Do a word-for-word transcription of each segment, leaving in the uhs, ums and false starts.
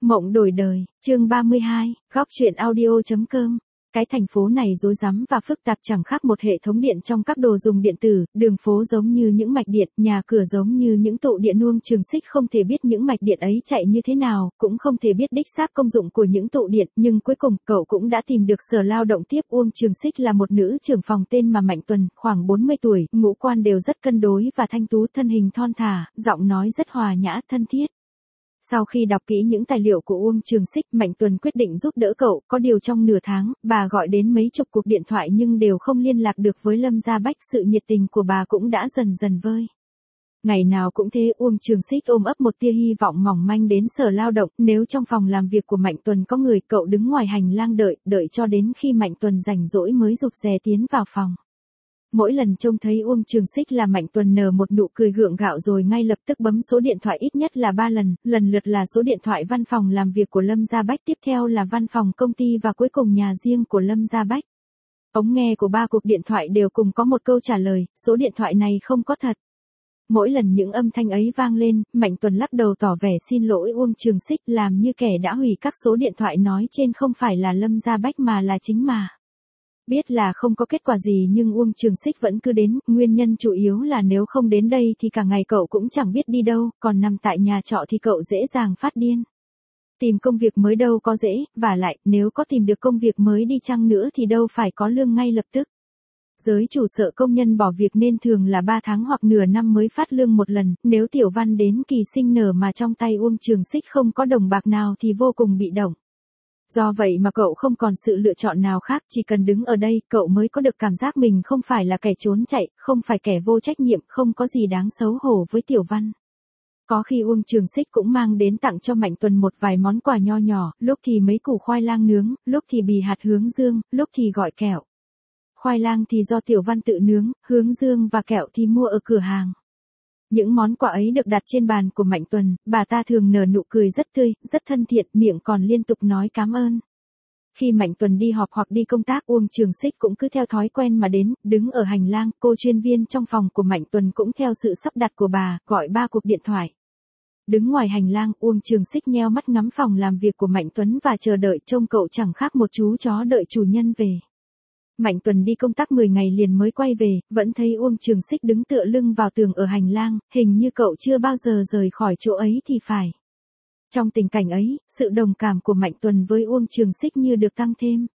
Mộng đổi đời, chương ba mươi hai, góc truyện audio.com. Cái thành phố này rối rắm và phức tạp chẳng khác một hệ thống điện trong các đồ dùng điện tử, đường phố giống như những mạch điện, nhà cửa giống như những tụ điện nuông trường xích không thể biết những mạch điện ấy chạy như thế nào, cũng không thể biết đích xác công dụng của những tụ điện, nhưng cuối cùng cậu cũng đã tìm được Sở Lao động tiếp. Uông Trường Xích là một nữ trưởng phòng tên mà Mạnh Tuần, khoảng bốn mươi tuổi, ngũ quan đều rất cân đối và thanh tú, thân hình thon thả, giọng nói rất hòa nhã, thân thiết. Sau khi đọc kỹ những tài liệu của Uông Trường Xích, Mạnh Tuần quyết định giúp đỡ cậu, có điều trong nửa tháng, bà gọi đến mấy chục cuộc điện thoại nhưng đều không liên lạc được với Lâm Gia Bách, sự nhiệt tình của bà cũng đã dần dần vơi. Ngày nào cũng thế, Uông Trường Xích ôm ấp một tia hy vọng mỏng manh đến Sở Lao động, nếu trong phòng làm việc của Mạnh Tuần có người, cậu đứng ngoài hành lang đợi, đợi cho đến khi Mạnh Tuần rảnh rỗi mới rụt rè tiến vào phòng. Mỗi lần trông thấy Uông Trường Xích là Mạnh Tuần nở một nụ cười gượng gạo rồi ngay lập tức bấm số điện thoại ít nhất là ba lần, lần lượt là số điện thoại văn phòng làm việc của Lâm Gia Bách, tiếp theo là văn phòng công ty và cuối cùng nhà riêng của Lâm Gia Bách. Ống nghe của ba cuộc điện thoại đều cùng có một câu trả lời, số điện thoại này không có thật. Mỗi lần những âm thanh ấy vang lên, Mạnh Tuần lắc đầu tỏ vẻ xin lỗi Uông Trường Xích, làm như kẻ đã hủy các số điện thoại nói trên không phải là Lâm Gia Bách mà là chính mà. Biết là không có kết quả gì nhưng Uông Trường Xích vẫn cứ đến, nguyên nhân chủ yếu là nếu không đến đây thì cả ngày cậu cũng chẳng biết đi đâu, còn nằm tại nhà trọ thì cậu dễ dàng phát điên. Tìm công việc mới đâu có dễ, và lại, nếu có tìm được công việc mới đi chăng nữa thì đâu phải có lương ngay lập tức. Giới chủ sợ công nhân bỏ việc nên thường là ba tháng hoặc nửa năm mới phát lương một lần, nếu Tiểu Văn đến kỳ sinh nở mà trong tay Uông Trường Xích không có đồng bạc nào thì vô cùng bị động. Do vậy mà cậu không còn sự lựa chọn nào khác, chỉ cần đứng ở đây, cậu mới có được cảm giác mình không phải là kẻ trốn chạy, không phải kẻ vô trách nhiệm, không có gì đáng xấu hổ với Tiểu Văn. Có khi Uông Trường Xích cũng mang đến tặng cho Mạnh Tuần một vài món quà nho nhỏ, lúc thì mấy củ khoai lang nướng, lúc thì bì hạt hướng dương, lúc thì gọi kẹo. Khoai lang thì do Tiểu Văn tự nướng, hướng dương và kẹo thì mua ở cửa hàng. Những món quà ấy được đặt trên bàn của Mạnh Tuần, bà ta thường nở nụ cười rất tươi, rất thân thiện, miệng còn liên tục nói cảm ơn. Khi Mạnh Tuần đi họp hoặc đi công tác, Uông Trường Xích cũng cứ theo thói quen mà đến, đứng ở hành lang, cô chuyên viên trong phòng của Mạnh Tuần cũng theo sự sắp đặt của bà, gọi ba cuộc điện thoại. Đứng ngoài hành lang, Uông Trường Xích nheo mắt ngắm phòng làm việc của Mạnh Tuấn và chờ đợi, trông cậu chẳng khác một chú chó đợi chủ nhân về. Mạnh Tuần đi công tác mười ngày liền mới quay về, vẫn thấy Uông Trường Xích đứng tựa lưng vào tường ở hành lang, hình như cậu chưa bao giờ rời khỏi chỗ ấy thì phải. Trong tình cảnh ấy, sự đồng cảm của Mạnh Tuần với Uông Trường Xích như được tăng thêm.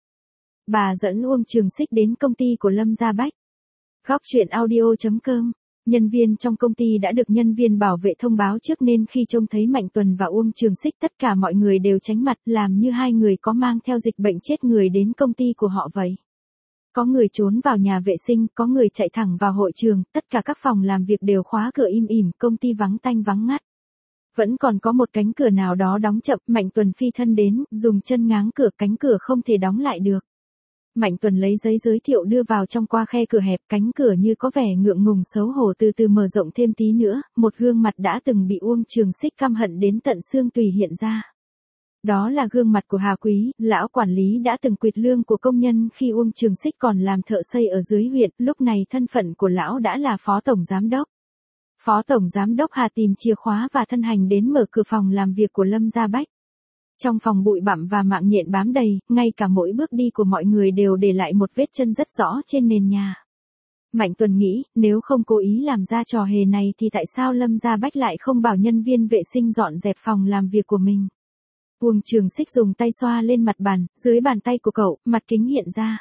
Bà dẫn Uông Trường Xích đến công ty của Lâm Gia Bách. Góc truyện audio.com. Nhân viên trong công ty đã được nhân viên bảo vệ thông báo trước nên khi trông thấy Mạnh Tuần và Uông Trường Xích tất cả mọi người đều tránh mặt, làm như hai người có mang theo dịch bệnh chết người đến công ty của họ vậy. Có người trốn vào nhà vệ sinh, có người chạy thẳng vào hội trường, tất cả các phòng làm việc đều khóa cửa im ỉm, công ty vắng tanh vắng ngắt. Vẫn còn có một cánh cửa nào đó đóng chậm, Mạnh Tuần phi thân đến, dùng chân ngáng cửa, cánh cửa không thể đóng lại được. Mạnh Tuần lấy giấy giới thiệu đưa vào trong qua khe cửa hẹp, cánh cửa như có vẻ ngượng ngùng xấu hổ từ từ mở rộng thêm tí nữa, một gương mặt đã từng bị Uông Trường Xích căm hận đến tận xương tủy hiện ra. Đó là gương mặt của Hà Quý, lão quản lý đã từng quỵt lương của công nhân khi Uông Trường Xích còn làm thợ xây ở dưới huyện, lúc này thân phận của lão đã là phó tổng giám đốc. Phó tổng giám đốc Hà tìm chìa khóa và thân hành đến mở cửa phòng làm việc của Lâm Gia Bách. Trong phòng bụi bặm và mạng nhện bám đầy, ngay cả mỗi bước đi của mọi người đều để lại một vết chân rất rõ trên nền nhà. Mạnh Tuần nghĩ, nếu không cố ý làm ra trò hề này thì tại sao Lâm Gia Bách lại không bảo nhân viên vệ sinh dọn dẹp phòng làm việc của mình. Uông Trường Xích dùng tay xoa lên mặt bàn, dưới bàn tay của cậu, mặt kính hiện ra.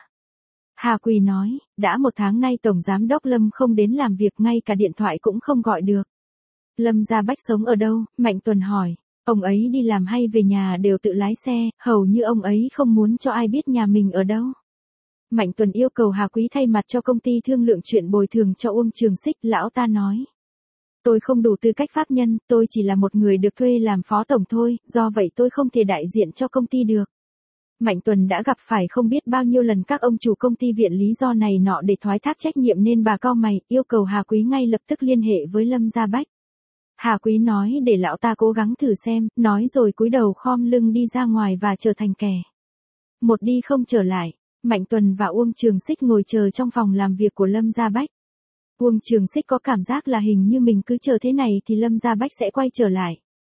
Hà Quỳ nói, đã một tháng nay Tổng Giám đốc Lâm không đến làm việc, ngay cả điện thoại cũng không gọi được. Lâm Gia Bách sống ở đâu? Mạnh Tuần hỏi. Ông ấy đi làm hay về nhà đều tự lái xe, hầu như ông ấy không muốn cho ai biết nhà mình ở đâu. Mạnh Tuần yêu cầu Hà Quý thay mặt cho công ty thương lượng chuyện bồi thường cho Uông Trường Xích, lão ta nói. Tôi không đủ tư cách pháp nhân, tôi chỉ là một người được thuê làm phó tổng thôi, do vậy tôi không thể đại diện cho công ty được. Mạnh Tuần đã gặp phải không biết bao nhiêu lần các ông chủ công ty viện lý do này nọ để thoái thác trách nhiệm nên bà cau mày, yêu cầu Hà Quý ngay lập tức liên hệ với Lâm Gia Bách. Hà Quý nói để lão ta cố gắng thử xem, nói rồi cúi đầu khom lưng đi ra ngoài và trở thành kẻ. Một đi không trở lại, Mạnh Tuần và Uông Trường Xích ngồi chờ trong phòng làm việc của Lâm Gia Bách. Uông Trường Xích có cảm giác là hình như mình cứ chờ thế này thì Lâm Gia Bách sẽ quay trở lại.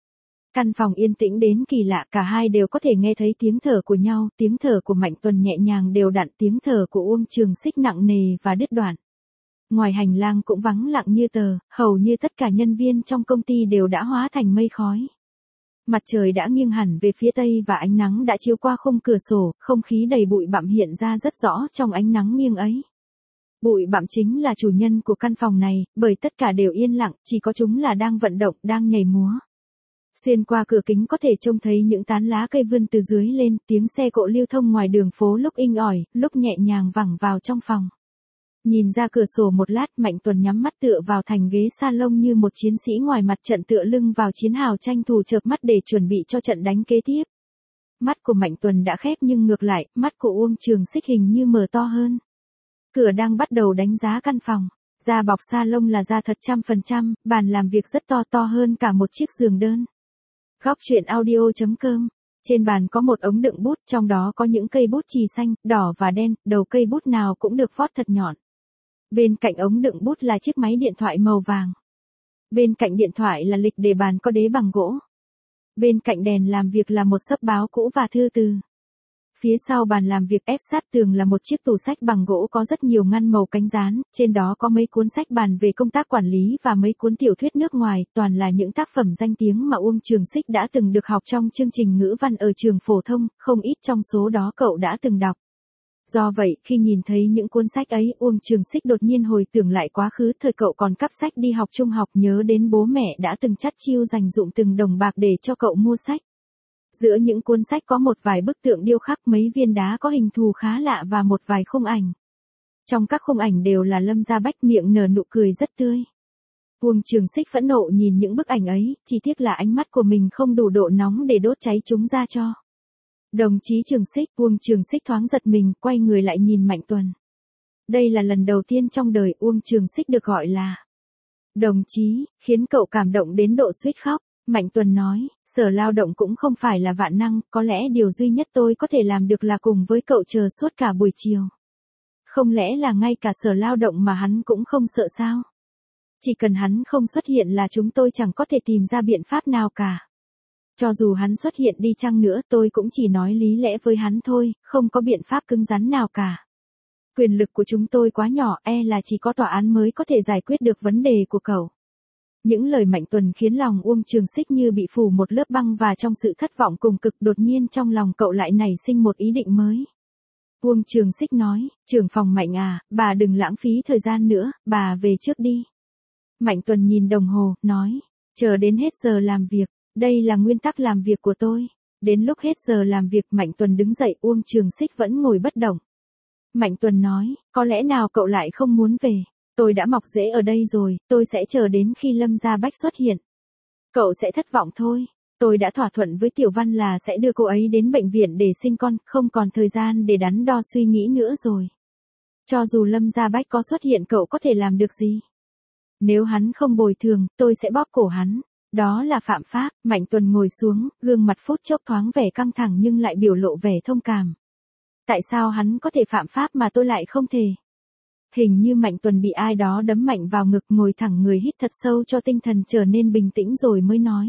Căn phòng yên tĩnh đến kỳ lạ, cả hai đều có thể nghe thấy tiếng thở của nhau, tiếng thở của Mạnh Tuần nhẹ nhàng đều đặn, tiếng thở của Uông Trường Xích nặng nề và đứt đoạn. Ngoài hành lang cũng vắng lặng như tờ, hầu như tất cả nhân viên trong công ty đều đã hóa thành mây khói. Mặt trời đã nghiêng hẳn về phía tây và ánh nắng đã chiếu qua khung cửa sổ, không khí đầy bụi bặm hiện ra rất rõ trong ánh nắng nghiêng ấy. Bụi bặm chính là chủ nhân của căn phòng này, bởi tất cả đều yên lặng, chỉ có chúng là đang vận động, đang nhảy múa. Xuyên qua cửa kính có thể trông thấy những tán lá cây vươn từ dưới lên, tiếng xe cộ lưu thông ngoài đường phố lúc inh ỏi, lúc nhẹ nhàng vẳng vào trong phòng. Nhìn ra cửa sổ một lát, Mạnh Tuần nhắm mắt tựa vào thành ghế salon như một chiến sĩ ngoài mặt trận tựa lưng vào chiến hào tranh thủ chợp mắt để chuẩn bị cho trận đánh kế tiếp. Mắt của Mạnh Tuần đã khép nhưng ngược lại, mắt của Uông Trường Xích hình như mở to hơn. Cửa đang bắt đầu đánh giá căn phòng. Da bọc salon là da thật trăm phần trăm, bàn làm việc rất to to hơn cả một chiếc giường đơn. Góc truyện audio chấm com. Trên bàn có một ống đựng bút, trong đó có những cây bút chì xanh, đỏ và đen, đầu cây bút nào cũng được vót thật nhọn. Bên cạnh ống đựng bút là chiếc máy điện thoại màu vàng. Bên cạnh điện thoại là lịch để bàn có đế bằng gỗ. Bên cạnh đèn làm việc là một xấp báo cũ và thư từ. Phía sau bàn làm việc ép sát tường là một chiếc tủ sách bằng gỗ có rất nhiều ngăn màu cánh dán, trên đó có mấy cuốn sách bàn về công tác quản lý và mấy cuốn tiểu thuyết nước ngoài, toàn là những tác phẩm danh tiếng mà Uông Trường Xích đã từng được học trong chương trình ngữ văn ở trường phổ thông, không ít trong số đó cậu đã từng đọc. Do vậy, khi nhìn thấy những cuốn sách ấy, Uông Trường Xích đột nhiên hồi tưởng lại quá khứ thời cậu còn cắp sách đi học trung học, nhớ đến bố mẹ đã từng chắt chiu dành dụm từng đồng bạc để cho cậu mua sách. Giữa những cuốn sách có một vài bức tượng điêu khắc, mấy viên đá có hình thù khá lạ và một vài khung ảnh. Trong các khung ảnh đều là Lâm Gia Bách miệng nở nụ cười rất tươi. Uông Trường Xích phẫn nộ nhìn những bức ảnh ấy, chỉ tiếc là ánh mắt của mình không đủ độ nóng để đốt cháy chúng ra cho. Đồng chí Trường Xích, Uông Trường Xích thoáng giật mình, quay người lại nhìn Mạnh Tuần. Đây là lần đầu tiên trong đời Uông Trường Xích được gọi là đồng chí, khiến cậu cảm động đến độ suýt khóc. Mạnh Tuần nói, Sở Lao động cũng không phải là vạn năng, có lẽ điều duy nhất tôi có thể làm được là cùng với cậu chờ suốt cả buổi chiều. Không lẽ là ngay cả Sở Lao động mà hắn cũng không sợ sao? Chỉ cần hắn không xuất hiện là chúng tôi chẳng có thể tìm ra biện pháp nào cả. Cho dù hắn xuất hiện đi chăng nữa, tôi cũng chỉ nói lý lẽ với hắn thôi, không có biện pháp cứng rắn nào cả. Quyền lực của chúng tôi quá nhỏ, e là chỉ có tòa án mới có thể giải quyết được vấn đề của cậu. Những lời Mạnh Tuần khiến lòng Uông Trường Xích như bị phủ một lớp băng, và trong sự thất vọng cùng cực đột nhiên trong lòng cậu lại nảy sinh một ý định mới. Uông Trường Xích nói, trưởng phòng Mạnh à, bà đừng lãng phí thời gian nữa, bà về trước đi. Mạnh Tuần nhìn đồng hồ, nói, chờ đến hết giờ làm việc, đây là nguyên tắc làm việc của tôi. Đến lúc hết giờ làm việc, Mạnh Tuần đứng dậy, Uông Trường Xích vẫn ngồi bất động. Mạnh Tuần nói, có lẽ nào cậu lại không muốn về? Tôi đã mọc rễ ở đây rồi, tôi sẽ chờ đến khi Lâm Gia Bách xuất hiện. Cậu sẽ thất vọng thôi. Tôi đã thỏa thuận với Tiểu Văn là sẽ đưa cô ấy đến bệnh viện để sinh con, không còn thời gian để đắn đo suy nghĩ nữa rồi. Cho dù Lâm Gia Bách có xuất hiện, cậu có thể làm được gì? Nếu hắn không bồi thường, tôi sẽ bóp cổ hắn. Đó là phạm pháp. Mạnh Tuần ngồi xuống, gương mặt phút chốc thoáng vẻ căng thẳng nhưng lại biểu lộ vẻ thông cảm. Tại sao hắn có thể phạm pháp mà tôi lại không thể? Hình như Mạnh Tuần bị ai đó đấm mạnh vào ngực, ngồi thẳng người, hít thật sâu cho tinh thần trở nên bình tĩnh rồi mới nói.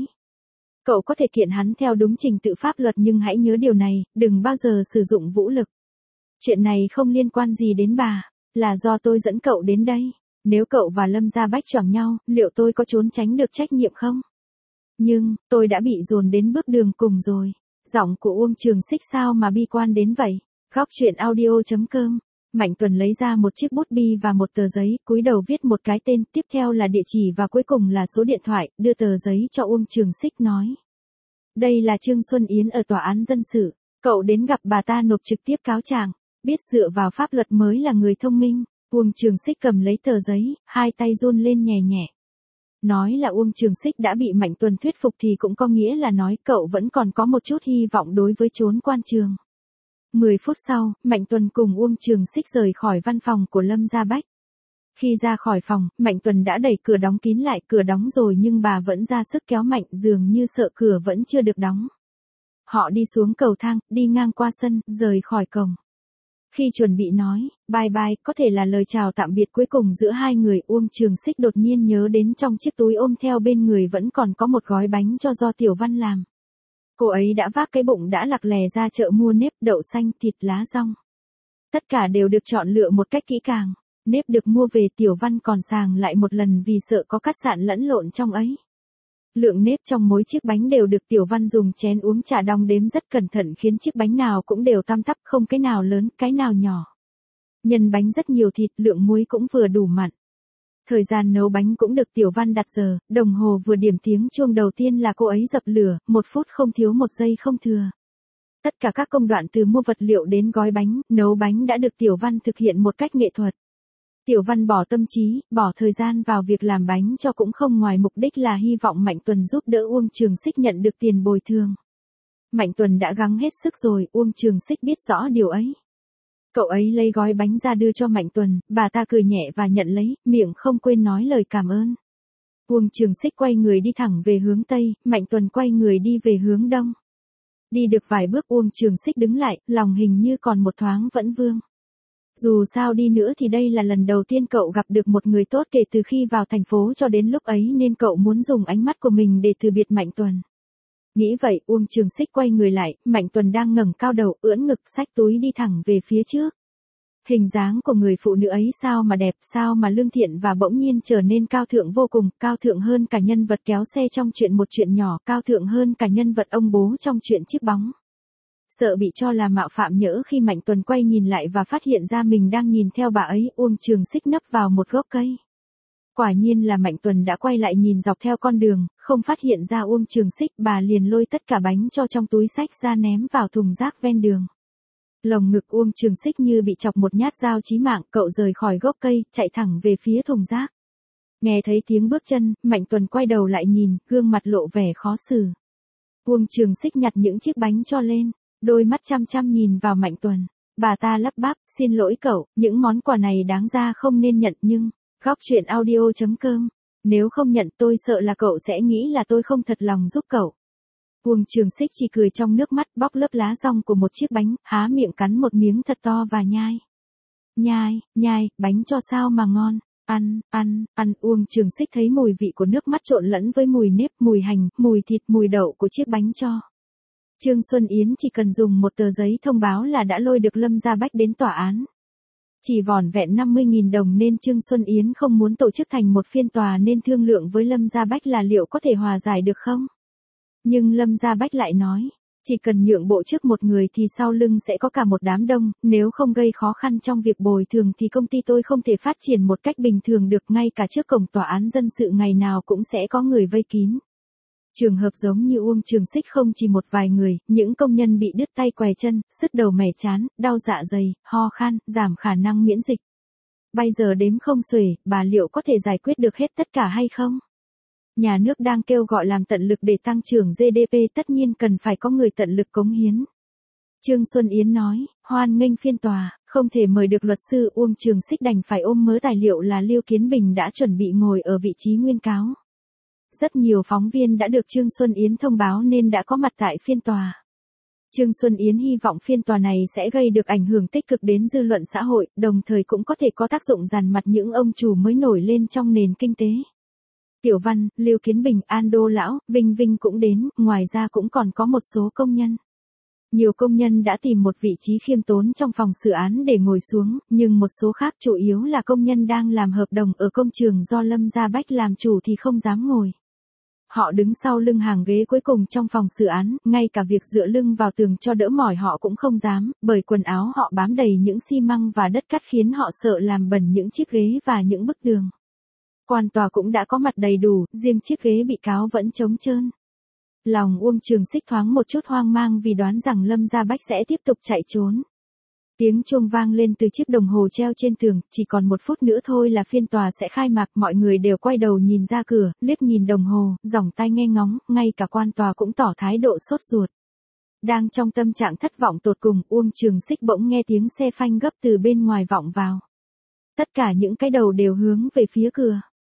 Cậu có thể kiện hắn theo đúng trình tự pháp luật, nhưng hãy nhớ điều này, đừng bao giờ sử dụng vũ lực. Chuyện này không liên quan gì đến bà, là do tôi dẫn cậu đến đây. Nếu cậu và Lâm Gia Bách choảng nhau, liệu tôi có trốn tránh được trách nhiệm không? Nhưng, tôi đã bị dồn đến bước đường cùng rồi. Giọng của Uông Trường Xích sao mà bi quan đến vậy? Góc truyện audio chấm com. Mạnh Tuần lấy ra một chiếc bút bi và một tờ giấy, cúi đầu viết một cái tên, tiếp theo là địa chỉ và cuối cùng là số điện thoại, đưa tờ giấy cho Uông Trường Xích nói. Đây là Trương Xuân Yến ở tòa án dân sự, cậu đến gặp bà ta nộp trực tiếp cáo trạng, biết dựa vào pháp luật mới là người thông minh. Uông Trường Xích cầm lấy tờ giấy, hai tay run lên nhẹ nhẹ. Nói là Uông Trường Xích đã bị Mạnh Tuần thuyết phục thì cũng có nghĩa là nói cậu vẫn còn có một chút hy vọng đối với chốn quan trường. Mười phút sau, Mạnh Tuần cùng Uông Trường Xích rời khỏi văn phòng của Lâm Gia Bách. Khi ra khỏi phòng, Mạnh Tuần đã đẩy cửa đóng kín lại, cửa đóng rồi nhưng bà vẫn ra sức kéo mạnh, dường như sợ cửa vẫn chưa được đóng. Họ đi xuống cầu thang, đi ngang qua sân, rời khỏi cổng. Khi chuẩn bị nói, bye bye, có thể là lời chào tạm biệt cuối cùng giữa hai người, Uông Trường Xích đột nhiên nhớ đến trong chiếc túi ôm theo bên người vẫn còn có một gói bánh cho do Tiểu Văn làm. Cô ấy đã vác cái bụng đã lặc lè ra chợ mua nếp, đậu xanh, thịt lá dong. Tất cả đều được chọn lựa một cách kỹ càng. Nếp được mua về Tiểu Văn còn sàng lại một lần vì sợ có cắt sạn lẫn lộn trong ấy. Lượng nếp trong mỗi chiếc bánh đều được Tiểu Văn dùng chén uống trà đong đếm rất cẩn thận khiến chiếc bánh nào cũng đều tăm tắp, không cái nào lớn, cái nào nhỏ. Nhân bánh rất nhiều thịt, lượng muối cũng vừa đủ mặn. Thời gian nấu bánh cũng được Tiểu Văn đặt giờ, đồng hồ vừa điểm tiếng chuông đầu tiên là cô ấy dập lửa, một phút không thiếu một giây không thừa. Tất cả các công đoạn từ mua vật liệu đến gói bánh, nấu bánh đã được Tiểu Văn thực hiện một cách nghệ thuật. Tiểu Văn bỏ tâm trí, bỏ thời gian vào việc làm bánh cho cũng không ngoài mục đích là hy vọng Mạnh Tuần giúp đỡ Uông Trường Xích nhận được tiền bồi thường. Mạnh Tuần đã gắng hết sức rồi, Uông Trường Xích biết rõ điều ấy. Cậu ấy lấy gói bánh ra đưa cho Mạnh Tuần, bà ta cười nhẹ và nhận lấy, miệng không quên nói lời cảm ơn. Uông Trường Xích quay người đi thẳng về hướng Tây, Mạnh Tuần quay người đi về hướng Đông. Đi được vài bước Uông Trường Xích đứng lại, lòng hình như còn một thoáng vẫn vương. Dù sao đi nữa thì đây là lần đầu tiên cậu gặp được một người tốt kể từ khi vào thành phố cho đến lúc ấy nên cậu muốn dùng ánh mắt của mình để từ biệt Mạnh Tuần. Nghĩ vậy Uông Trường Xích quay người lại, Mạnh Tuần đang ngẩng cao đầu ưỡn ngực xách túi đi thẳng về phía trước. Hình dáng của người phụ nữ ấy sao mà đẹp, sao mà lương thiện và bỗng nhiên trở nên cao thượng vô cùng, cao thượng hơn cả nhân vật kéo xe trong chuyện một chuyện nhỏ, cao thượng hơn cả nhân vật ông bố trong chuyện chiếc bóng. Sợ bị cho là mạo phạm nhỡ khi Mạnh Tuần quay nhìn lại và phát hiện ra mình đang nhìn theo bà ấy, Uông Trường Xích nấp vào một gốc cây. Quả nhiên là Mạnh Tuần đã quay lại nhìn dọc theo con đường, không phát hiện ra Uông Trường Xích, bà liền lôi tất cả bánh cho trong túi xách ra ném vào thùng rác ven đường. Lồng ngực Uông Trường Xích như bị chọc một nhát dao chí mạng, cậu rời khỏi gốc cây, chạy thẳng về phía thùng rác. Nghe thấy tiếng bước chân, Mạnh Tuần quay đầu lại nhìn, gương mặt lộ vẻ khó xử. Uông Trường Xích nhặt những chiếc bánh cho lên, đôi mắt chăm chăm nhìn vào Mạnh Tuần. Bà ta lắp bắp, xin lỗi cậu, những món quà này đáng ra không nên nhận nhưng... Góc truyện audio chấm com. Nếu không nhận tôi sợ là cậu sẽ nghĩ là tôi không thật lòng giúp cậu. Uông Trường Xích chỉ cười trong nước mắt, bóc lớp lá dong của một chiếc bánh, há miệng cắn một miếng thật to và nhai. Nhai, nhai, bánh cho sao mà ngon. Ăn, ăn, ăn. Uông Trường Xích thấy mùi vị của nước mắt trộn lẫn với mùi nếp, mùi hành, mùi thịt, mùi đậu của chiếc bánh cho. Trương Xuân Yến chỉ cần dùng một tờ giấy thông báo là đã lôi được Lâm Gia Bách đến tòa án. Chỉ vỏn vẹn năm mươi nghìn đồng nên Trương Xuân Yến không muốn tổ chức thành một phiên tòa nên thương lượng với Lâm Gia Bách là liệu có thể hòa giải được không? Nhưng Lâm Gia Bách lại nói, chỉ cần nhượng bộ trước một người thì sau lưng sẽ có cả một đám đông, nếu không gây khó khăn trong việc bồi thường thì công ty tôi không thể phát triển một cách bình thường được, ngay cả trước cổng tòa án dân sự ngày nào cũng sẽ có người vây kín. Trường hợp giống như Uông Trường Xích không chỉ một vài người, những công nhân bị đứt tay què chân, sứt đầu mẻ trán, đau dạ dày, ho khan, giảm khả năng miễn dịch. Bây giờ đếm không xuể, bà liệu có thể giải quyết được hết tất cả hay không? Nhà nước đang kêu gọi làm tận lực để tăng trưởng giê đê pê, tất nhiên cần phải có người tận lực cống hiến. Trương Xuân Yến nói, hoan nghênh phiên tòa, không thể mời được luật sư. Uông Trường Xích đành phải ôm mớ tài liệu là Liêu Kiến Bình đã chuẩn bị ngồi ở vị trí nguyên cáo. Rất nhiều phóng viên đã được Trương Xuân Yến thông báo nên đã có mặt tại phiên tòa. Trương Xuân Yến hy vọng phiên tòa này sẽ gây được ảnh hưởng tích cực đến dư luận xã hội, đồng thời cũng có thể có tác dụng dàn mặt những ông chủ mới nổi lên trong nền kinh tế. Tiểu Văn, Liêu Kiến Bình, An Đô Lão, Vinh Vinh cũng đến, ngoài ra cũng còn có một số công nhân. Nhiều công nhân đã tìm một vị trí khiêm tốn trong phòng xử án để ngồi xuống, nhưng một số khác chủ yếu là công nhân đang làm hợp đồng ở công trường do Lâm Gia Bách làm chủ thì không dám ngồi. Họ đứng sau lưng hàng ghế cuối cùng trong phòng xử án, ngay cả việc dựa lưng vào tường cho đỡ mỏi họ cũng không dám, bởi quần áo họ bám đầy những xi măng và đất cát khiến họ sợ làm bẩn những chiếc ghế và những bức tường. Quan tòa cũng đã có mặt đầy đủ, riêng chiếc ghế bị cáo vẫn trống trơn. Lòng Uông Trường Xích thoáng một chút hoang mang vì đoán rằng Lâm Gia Bách sẽ tiếp tục chạy trốn. Tiếng chuông vang lên từ chiếc đồng hồ treo trên tường, chỉ còn một phút nữa thôi là phiên tòa sẽ khai mạc, mọi người đều quay đầu nhìn ra cửa, liếc nhìn đồng hồ, dòng tai nghe ngóng, ngay cả quan tòa cũng tỏ thái độ sốt ruột. Đang trong tâm trạng thất vọng tột cùng, Uông Trường Xích bỗng nghe tiếng xe phanh gấp từ bên ngoài vọng vào. Tất cả những cái đầu đều hướng về phía cửa.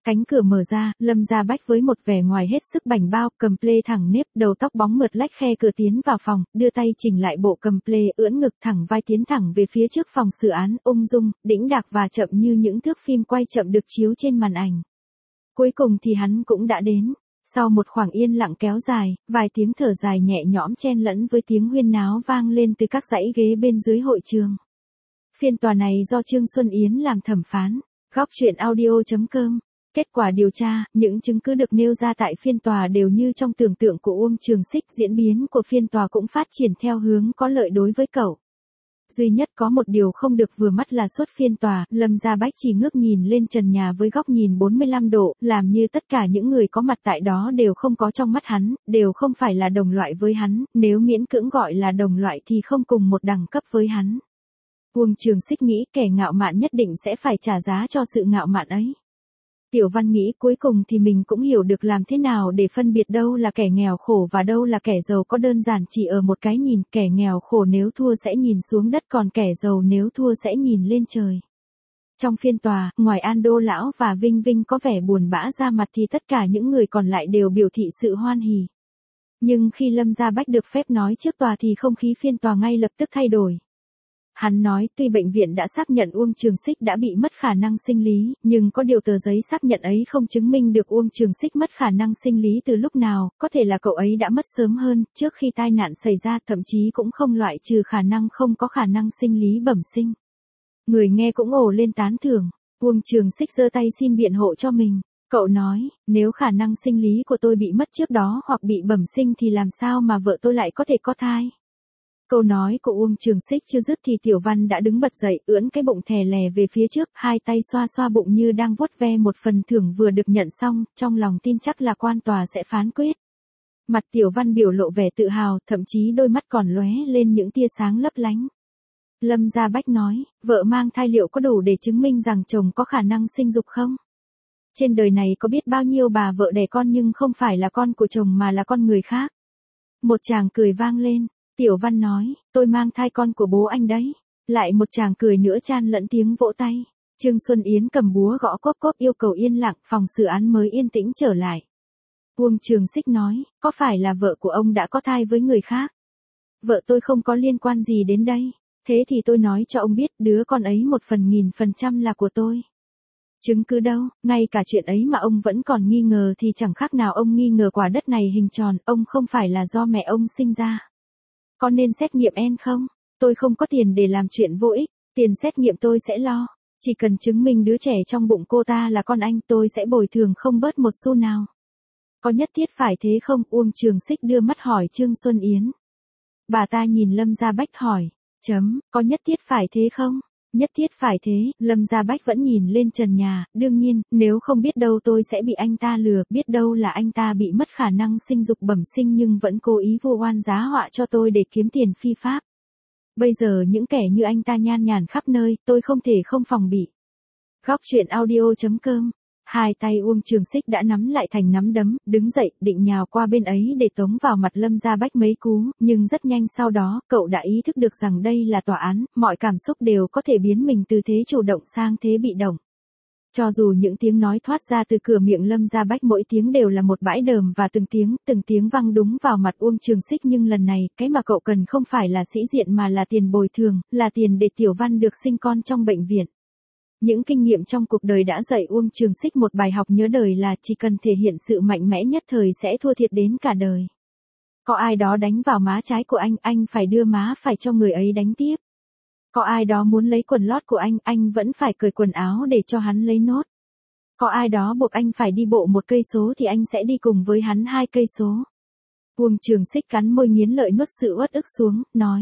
Cánh cửa mở ra, Lâm Gia Bách với một vẻ ngoài hết sức bảnh bao, cầm plê thẳng nếp, đầu tóc bóng mượt lách khe cửa tiến vào phòng, đưa tay chỉnh lại bộ cầm plê, ưỡn ngực thẳng vai tiến thẳng về phía trước phòng xử án, ung dung, đĩnh đạc và chậm như những thước phim quay chậm được chiếu trên màn ảnh. Cuối cùng thì hắn cũng đã đến. Sau một khoảng yên lặng kéo dài, vài tiếng thở dài nhẹ nhõm chen lẫn với tiếng huyên náo vang lên từ các dãy ghế bên dưới hội trường. Phiên tòa này do Trương Xuân Yến làm thẩm phán. Góc truyện audio chấm com. Kết quả điều tra, những chứng cứ được nêu ra tại phiên tòa đều như trong tưởng tượng của Uông Trường Xích, diễn biến của phiên tòa cũng phát triển theo hướng có lợi đối với cậu. Duy nhất có một điều không được vừa mắt là suốt phiên tòa, Lâm Gia Bách chỉ ngước nhìn lên trần nhà với góc nhìn bốn mươi lăm độ, làm như tất cả những người có mặt tại đó đều không có trong mắt hắn, đều không phải là đồng loại với hắn, nếu miễn cưỡng gọi là đồng loại thì không cùng một đẳng cấp với hắn. Uông Trường Xích nghĩ kẻ ngạo mạn nhất định sẽ phải trả giá cho sự ngạo mạn ấy. Tiểu Văn nghĩ cuối cùng thì mình cũng hiểu được làm thế nào để phân biệt đâu là kẻ nghèo khổ và đâu là kẻ giàu, có đơn giản chỉ ở một cái nhìn, kẻ nghèo khổ nếu thua sẽ nhìn xuống đất, còn kẻ giàu nếu thua sẽ nhìn lên trời. Trong phiên tòa, ngoài An Đô Lão và Vinh Vinh có vẻ buồn bã ra mặt thì tất cả những người còn lại đều biểu thị sự hoan hỉ. Nhưng khi Lâm Gia Bách được phép nói trước tòa thì không khí phiên tòa ngay lập tức thay đổi. Hắn nói tuy bệnh viện đã xác nhận Uông Trường Xích đã bị mất khả năng sinh lý, nhưng có điều tờ giấy xác nhận ấy không chứng minh được Uông Trường Xích mất khả năng sinh lý từ lúc nào, có thể là cậu ấy đã mất sớm hơn, trước khi tai nạn xảy ra, thậm chí cũng không loại trừ khả năng không có khả năng sinh lý bẩm sinh. Người nghe cũng ồ lên tán thưởng, Uông Trường Xích giơ tay xin biện hộ cho mình. Cậu nói, nếu khả năng sinh lý của tôi bị mất trước đó hoặc bị bẩm sinh thì làm sao mà vợ tôi lại có thể có thai? Câu nói của Uông Trường Xích chưa dứt thì Tiểu Văn đã đứng bật dậy, ưỡn cái bụng thè lè về phía trước, hai tay xoa xoa bụng như đang vuốt ve một phần thưởng vừa được nhận xong, trong lòng tin chắc là quan tòa sẽ phán quyết. Mặt Tiểu Văn biểu lộ vẻ tự hào, thậm chí đôi mắt còn lóe lên những tia sáng lấp lánh. Lâm Gia Bách nói, vợ mang thai liệu có đủ để chứng minh rằng chồng có khả năng sinh dục không? Trên đời này có biết bao nhiêu bà vợ đẻ con nhưng không phải là con của chồng mà là con người khác. Một tràng cười vang lên. Tiểu Văn nói, tôi mang thai con của bố anh đấy. Lại một tràng cười nữa chan lẫn tiếng vỗ tay. Trương Xuân Yến cầm búa gõ cốp cốp yêu cầu yên lặng, phòng xử án mới yên tĩnh trở lại. Uông Trường Xích nói, có phải là vợ của ông đã có thai với người khác? Vợ tôi không có liên quan gì đến đây. Thế thì tôi nói cho ông biết, đứa con ấy một phần nghìn phần trăm là của tôi. Chứng cứ đâu, ngay cả chuyện ấy mà ông vẫn còn nghi ngờ thì chẳng khác nào ông nghi ngờ quả đất này hình tròn, ông không phải là do mẹ ông sinh ra. Có nên xét nghiệm en không? Tôi không có tiền để làm chuyện vô ích, tiền xét nghiệm tôi sẽ lo. Chỉ cần chứng minh đứa trẻ trong bụng cô ta là con anh, tôi sẽ bồi thường không bớt một xu nào. Có nhất thiết phải thế không? Uông Trường Xích đưa mắt hỏi Trương Xuân Yến. Bà ta nhìn Lâm Gia Bách hỏi, chấm, có nhất thiết phải thế không? Nhất thiết phải thế, Lâm Gia Bách vẫn nhìn lên trần nhà, đương nhiên, nếu không biết đâu tôi sẽ bị anh ta lừa, biết đâu là anh ta bị mất khả năng sinh dục bẩm sinh nhưng vẫn cố ý vu oan giá họa cho tôi để kiếm tiền phi pháp. Bây giờ những kẻ như anh ta nhan nhản khắp nơi, tôi không thể không phòng bị. Góc truyện audio chấm com. Hai tay Uông Trường Xích đã nắm lại thành nắm đấm, đứng dậy, định nhào qua bên ấy để tống vào mặt Lâm Gia Bách mấy cú, nhưng rất nhanh sau đó, cậu đã ý thức được rằng đây là tòa án, mọi cảm xúc đều có thể biến mình từ thế chủ động sang thế bị động. Cho dù những tiếng nói thoát ra từ cửa miệng Lâm Gia Bách mỗi tiếng đều là một bãi đờm và từng tiếng, từng tiếng văng đúng vào mặt Uông Trường Xích, nhưng lần này, cái mà cậu cần không phải là sĩ diện mà là tiền bồi thường, là tiền để Tiểu Văn được sinh con trong bệnh viện. Những kinh nghiệm trong cuộc đời đã dạy Uông Trường Xích một bài học nhớ đời là chỉ cần thể hiện sự mạnh mẽ nhất thời sẽ thua thiệt đến cả đời. Có ai đó đánh vào má trái của anh, anh phải đưa má phải cho người ấy đánh tiếp. Có ai đó muốn lấy quần lót của anh, anh vẫn phải cởi quần áo để cho hắn lấy nốt. Có ai đó buộc anh phải đi bộ một cây số thì anh sẽ đi cùng với hắn hai cây số. Uông Trường Xích cắn môi nghiến lợi nuốt sự uất ức xuống, nói.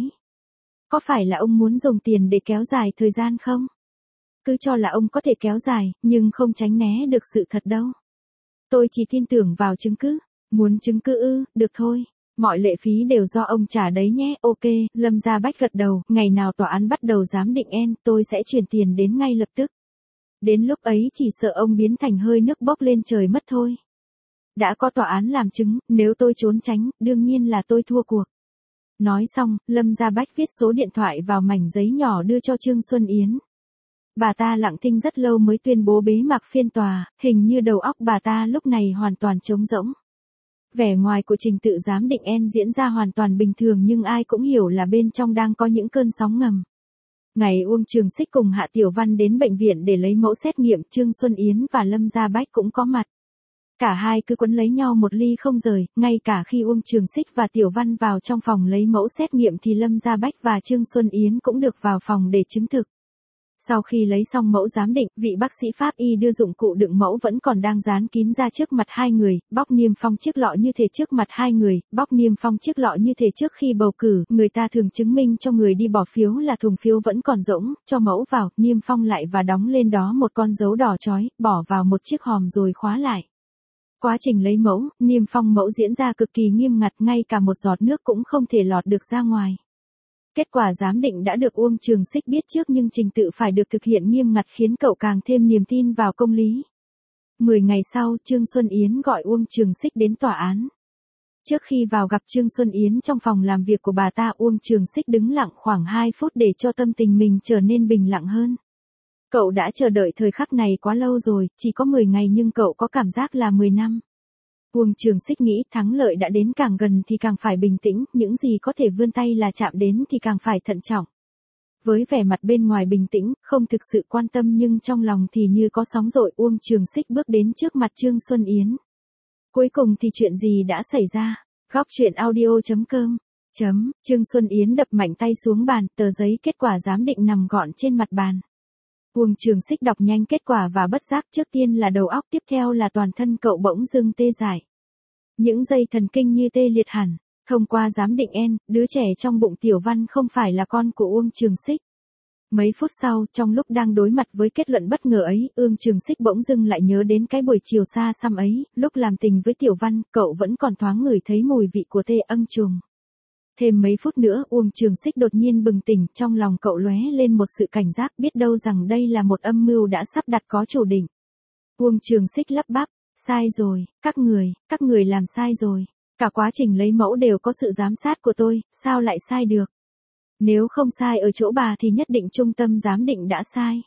Có phải là ông muốn dùng tiền để kéo dài thời gian không? Cứ cho là ông có thể kéo dài, nhưng không tránh né được sự thật đâu. Tôi chỉ tin tưởng vào chứng cứ. Muốn chứng cứ ư, được thôi. Mọi lệ phí đều do ông trả đấy nhé, ok. Lâm Gia Bách gật đầu, ngày nào tòa án bắt đầu giám định en, tôi sẽ chuyển tiền đến ngay lập tức. Đến lúc ấy chỉ sợ ông biến thành hơi nước bốc lên trời mất thôi. Đã có tòa án làm chứng, nếu tôi trốn tránh, đương nhiên là tôi thua cuộc. Nói xong, Lâm Gia Bách viết số điện thoại vào mảnh giấy nhỏ đưa cho Trương Xuân Yến. Bà ta lặng thinh rất lâu mới tuyên bố bế mạc phiên tòa, hình như đầu óc bà ta lúc này hoàn toàn trống rỗng. Vẻ ngoài của trình tự giám định en diễn ra hoàn toàn bình thường nhưng ai cũng hiểu là bên trong đang có những cơn sóng ngầm. Ngày Uông Trường Xích cùng Hạ Tiểu Văn đến bệnh viện để lấy mẫu xét nghiệm, Trương Xuân Yến và Lâm Gia Bách cũng có mặt. Cả hai cứ quấn lấy nhau một ly không rời, ngay cả khi Uông Trường Xích và Tiểu Văn vào trong phòng lấy mẫu xét nghiệm thì Lâm Gia Bách và Trương Xuân Yến cũng được vào phòng để chứng thực. Sau khi lấy xong mẫu giám định, vị bác sĩ pháp y đưa dụng cụ đựng mẫu vẫn còn đang dán kín ra trước mặt hai người, bóc niêm phong chiếc lọ như thể trước mặt hai người, bóc niêm phong chiếc lọ như thể trước khi bầu cử, người ta thường chứng minh cho người đi bỏ phiếu là thùng phiếu vẫn còn rỗng, cho mẫu vào, niêm phong lại và đóng lên đó một con dấu đỏ chói, bỏ vào một chiếc hòm rồi khóa lại. Quá trình lấy mẫu, niêm phong mẫu diễn ra cực kỳ nghiêm ngặt, ngay cả một giọt nước cũng không thể lọt được ra ngoài. Kết quả giám định đã được Uông Trường Xích biết trước nhưng trình tự phải được thực hiện nghiêm ngặt khiến cậu càng thêm niềm tin vào công lý. Mười ngày sau, Trương Xuân Yến gọi Uông Trường Xích đến tòa án. Trước khi vào gặp Trương Xuân Yến trong phòng làm việc của bà ta, Uông Trường Xích đứng lặng khoảng hai phút để cho tâm tình mình trở nên bình lặng hơn. Cậu đã chờ đợi thời khắc này quá lâu rồi, chỉ có mười ngày nhưng cậu có cảm giác là mười năm. Uông Trường Xích nghĩ thắng lợi đã đến, càng gần thì càng phải bình tĩnh, những gì có thể vươn tay là chạm đến thì càng phải thận trọng. Với vẻ mặt bên ngoài bình tĩnh, không thực sự quan tâm nhưng trong lòng thì như có sóng dội, Uông Trường Xích bước đến trước mặt Trương Xuân Yến. Cuối cùng thì chuyện gì đã xảy ra? Góc truyện audio chấm com chấm Trương Xuân Yến đập mạnh tay xuống bàn, tờ giấy kết quả giám định nằm gọn trên mặt bàn. Uông Trường Xích đọc nhanh kết quả và bất giác, trước tiên là đầu óc, tiếp theo là toàn thân cậu bỗng dưng tê dại. Những dây thần kinh như tê liệt hẳn. Thông qua giám định en, đứa trẻ trong bụng Tiểu Văn không phải là con của Uông Trường Xích. Mấy phút sau, trong lúc đang đối mặt với kết luận bất ngờ ấy, Uông Trường Xích bỗng dưng lại nhớ đến cái buổi chiều xa xăm ấy, lúc làm tình với Tiểu Văn, cậu vẫn còn thoáng ngửi thấy mùi vị của tê âm trùng. Thêm mấy phút nữa, Uông Trường Xích đột nhiên bừng tỉnh, trong lòng cậu lóe lên một sự cảnh giác, biết đâu rằng đây là một âm mưu đã sắp đặt có chủ định. Uông Trường Xích lắp bắp, sai rồi, các người, các người làm sai rồi. Cả quá trình lấy mẫu đều có sự giám sát của tôi, sao lại sai được? Nếu không sai ở chỗ bà thì nhất định trung tâm giám định đã sai.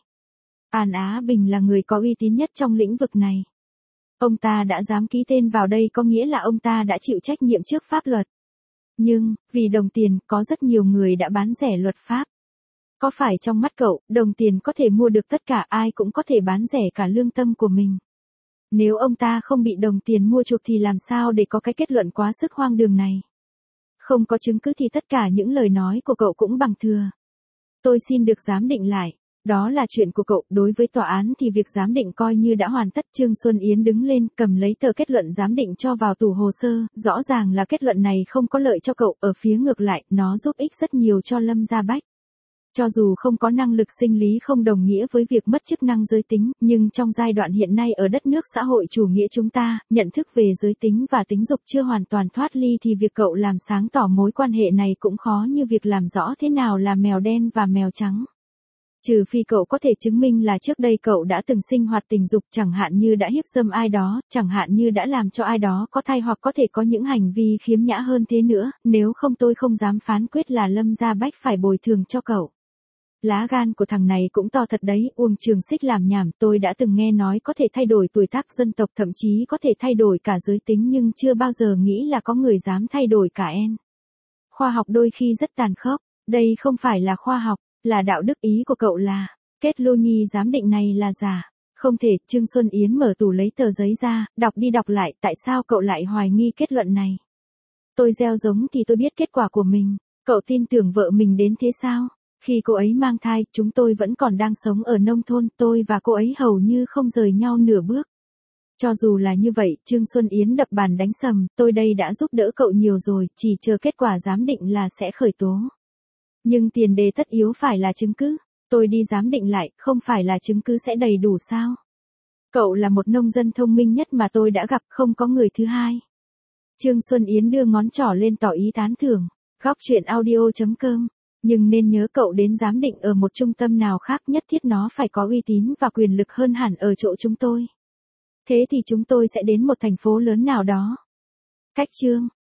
An Á Bình là người có uy tín nhất trong lĩnh vực này. Ông ta đã dám ký tên vào đây có nghĩa là ông ta đã chịu trách nhiệm trước pháp luật. Nhưng, vì đồng tiền, có rất nhiều người đã bán rẻ luật pháp. Có phải trong mắt cậu, đồng tiền có thể mua được tất cả, ai cũng có thể bán rẻ cả lương tâm của mình? Nếu ông ta không bị đồng tiền mua chuộc thì làm sao để có cái kết luận quá sức hoang đường này? Không có chứng cứ thì tất cả những lời nói của cậu cũng bằng thừa. Tôi xin được giám định lại. Đó là chuyện của cậu, đối với tòa án thì việc giám định coi như đã hoàn tất. Trương Xuân Yến đứng lên, cầm lấy tờ kết luận giám định cho vào tủ hồ sơ, rõ ràng là kết luận này không có lợi cho cậu, ở phía ngược lại, nó giúp ích rất nhiều cho Lâm Gia Bách. Cho dù không có năng lực sinh lý không đồng nghĩa với việc mất chức năng giới tính, nhưng trong giai đoạn hiện nay ở đất nước xã hội chủ nghĩa chúng ta, nhận thức về giới tính và tính dục chưa hoàn toàn thoát ly thì việc cậu làm sáng tỏ mối quan hệ này cũng khó như việc làm rõ thế nào là mèo đen và mèo trắng. Trừ phi cậu có thể chứng minh là trước đây cậu đã từng sinh hoạt tình dục, chẳng hạn như đã hiếp dâm ai đó, chẳng hạn như đã làm cho ai đó có thai hoặc có thể có những hành vi khiếm nhã hơn thế nữa, nếu không tôi không dám phán quyết là Lâm Gia Bách phải bồi thường cho cậu. Lá gan của thằng này cũng to thật đấy. Uông Trường Xích làm nhảm, tôi đã từng nghe nói có thể thay đổi tuổi tác dân tộc, thậm chí có thể thay đổi cả giới tính, nhưng chưa bao giờ nghĩ là có người dám thay đổi cả en. Khoa học đôi khi rất tàn khốc, đây không phải là khoa học, là đạo đức. Ý của cậu là, kết lô nhi giám định này là giả. Không thể. Trương Xuân Yến mở tủ lấy tờ giấy ra, đọc đi đọc lại, tại sao cậu lại hoài nghi kết luận này? Tôi gieo giống thì tôi biết kết quả của mình, cậu tin tưởng vợ mình đến thế sao? Khi cô ấy mang thai, chúng tôi vẫn còn đang sống ở nông thôn, tôi và cô ấy hầu như không rời nhau nửa bước. Cho dù là như vậy, Trương Xuân Yến đập bàn đánh sầm, tôi đây đã giúp đỡ cậu nhiều rồi, chỉ chờ kết quả giám định là sẽ khởi tố. Nhưng tiền đề tất yếu phải là chứng cứ, tôi đi giám định lại, không phải là chứng cứ sẽ đầy đủ sao? Cậu là một nông dân thông minh nhất mà tôi đã gặp, không có người thứ hai. Trương Xuân Yến đưa ngón trỏ lên tỏ ý tán thưởng. Góc truyện audio chấm com. Nhưng nên nhớ cậu đến giám định ở một trung tâm nào khác, nhất thiết nó phải có uy tín và quyền lực hơn hẳn ở chỗ chúng tôi. Thế thì chúng tôi sẽ đến một thành phố lớn nào đó. Cách chương